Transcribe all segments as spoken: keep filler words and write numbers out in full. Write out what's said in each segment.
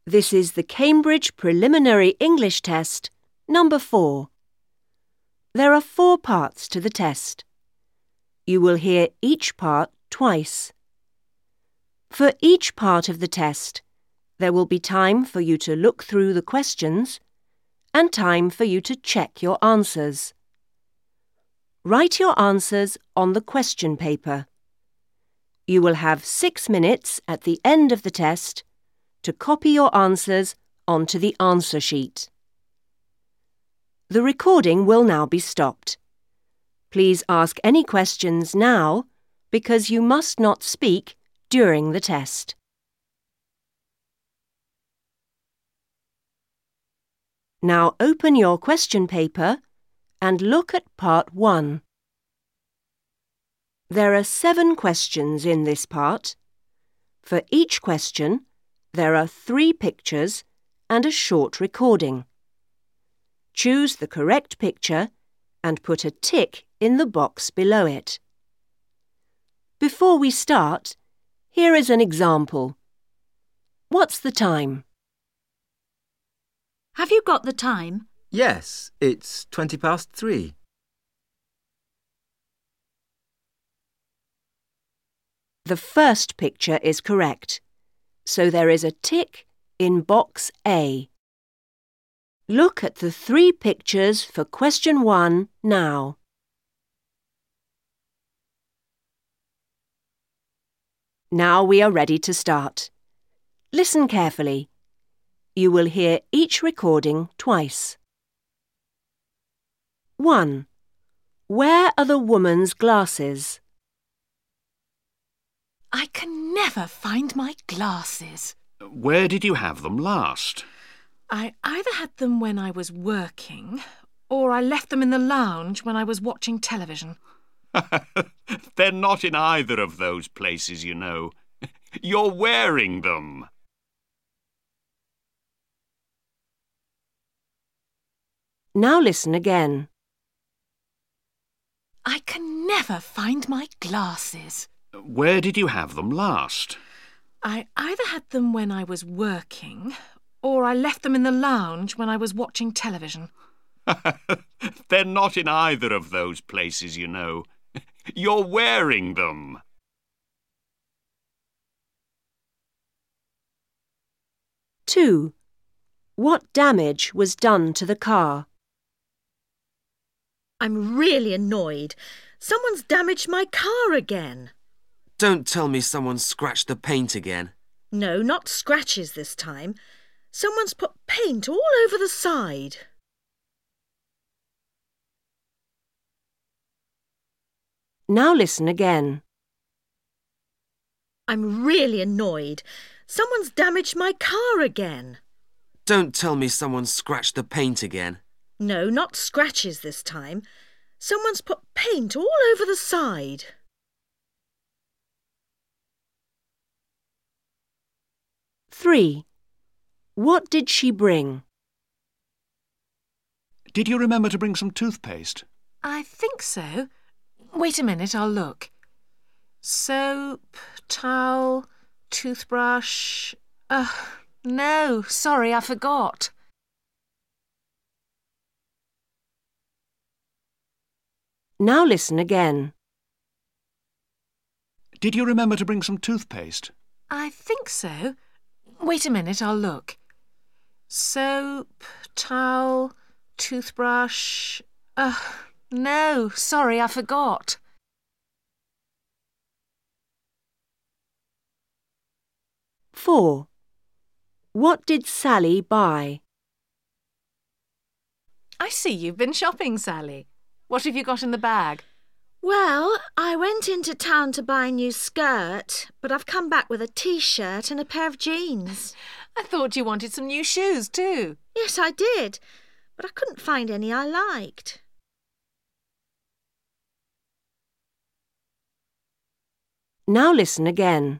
This is the Cambridge Preliminary English Test, number four. There are four parts to the test. You will hear each part twice. For each part of the test, there will be time for you to look through the questions and time for you to check your answers. Write your answers on the question paper. You will have six minutes at the end of the test to copy your answers onto the answer sheet. The recording will now be stopped. Please ask any questions now because you must not speak during the test. Now open your question paper and look at part one. There are seven questions in this part. For each question, there are three pictures and a short recording. Choose the correct picture and put a tick in the box below it. Before we start, here is an example. What's the time? Have you got the time? Yes, it's twenty past three. The first picture is correct, so there is a tick in box A. Look at the three pictures for question one now. Now we are ready to start. Listen carefully. You will hear each recording twice. one. Where are the woman's glasses? I can never find my glasses. Where did you have them last? I either had them when I was working, or I left them in the lounge when I was watching television. They're not in either of those places, you know. You're wearing them. Now listen again. I can never find my glasses. Where did you have them last? I either had them when I was working, or I left them in the lounge when I was watching television. They're not in either of those places, you know. You're wearing them. two. What damage was done to the car? I'm really annoyed. Someone's damaged my car again. Don't tell me someone scratched the paint again. No, not scratches this time. Someone's put paint all over the side. Now listen again. I'm really annoyed. Someone's damaged my car again. Don't tell me someone scratched the paint again. No, not scratches this time. Someone's put paint all over the side. three. What did she bring? Did you remember to bring some toothpaste? I think so. Wait a minute, I'll look. Soap, towel, toothbrush... Uh, no, sorry, I forgot. Now listen again. Did you remember to bring some toothpaste? I think so. Wait a minute, I'll look. Soap, towel, toothbrush... Uh, no, sorry, I forgot. four. What did Sally buy? I see you've been shopping, Sally. What have you got in the bag? Well, I went into town to buy a new skirt, but I've come back with a T-shirt and a pair of jeans. I thought you wanted some new shoes too. Yes, I did, but I couldn't find any I liked. Now listen again.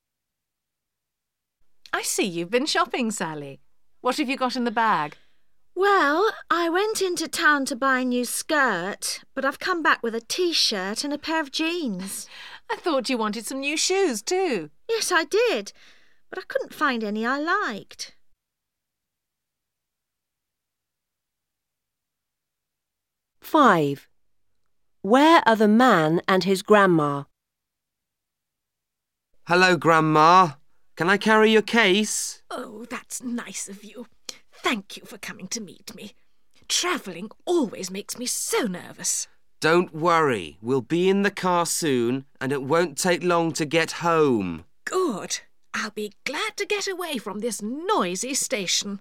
I see you've been shopping, Sally. What have you got in the bag? Well, I went into town to buy a new skirt, but I've come back with a T-shirt and a pair of jeans. I thought you wanted some new shoes too. Yes, I did, but I couldn't find any I liked. five. Where are the man and his grandma? Hello, Grandma. Can I carry your case? Oh, that's nice of you. Thank you for coming to meet me. Travelling always makes me so nervous. Don't worry. We'll be in the car soon and it won't take long to get home. Good. I'll be glad to get away from this noisy station.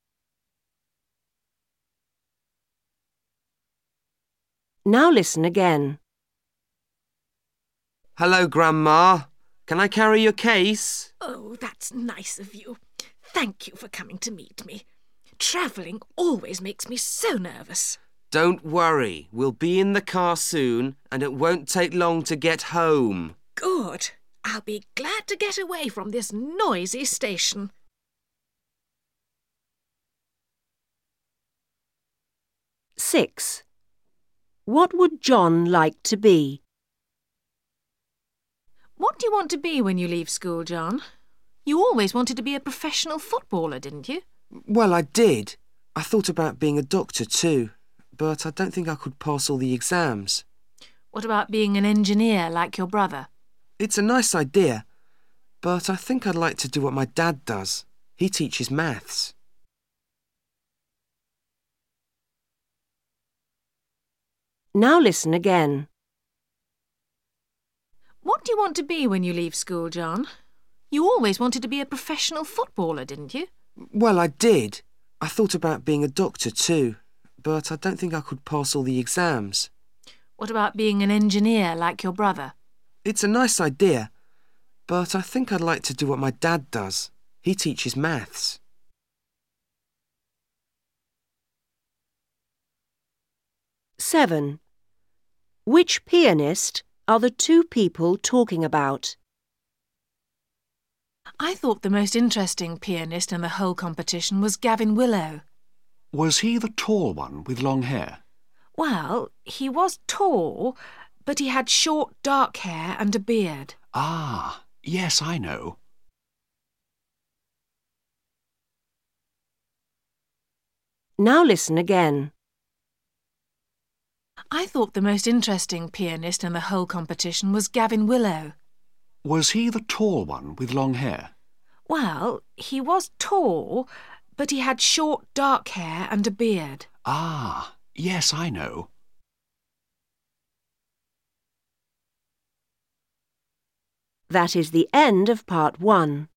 Now listen again. Hello, Grandma. Can I carry your case? Oh, that's nice of you. Thank you for coming to meet me. Travelling always makes me so nervous. Don't worry. We'll be in the car soon and it won't take long to get home. Good. I'll be glad to get away from this noisy station. six. What would John like to be? What do you want to be when you leave school, John? You always wanted to be a professional footballer, didn't you? Well, I did. I thought about being a doctor too, but I don't think I could pass all the exams. What about being an engineer like your brother? It's a nice idea, but I think I'd like to do what my dad does. He teaches maths. Now listen again. What do you want to be when you leave school, John? You always wanted to be a professional footballer, didn't you? Well, I did. I thought about being a doctor too, but I don't think I could pass all the exams. What about being an engineer like your brother? It's a nice idea, but I think I'd like to do what my dad does. He teaches maths. seven. Which pianist are the two people talking about? I thought the most interesting pianist in the whole competition was Gavin Willow. Was he the tall one with long hair? Well, he was tall, but he had short dark hair and a beard. Ah, yes, I know. Now listen again. I thought the most interesting pianist in the whole competition was Gavin Willow. Was he the tall one with long hair? Well, he was tall, but he had short dark hair and a beard. Ah, yes, I know. That is the end of part one.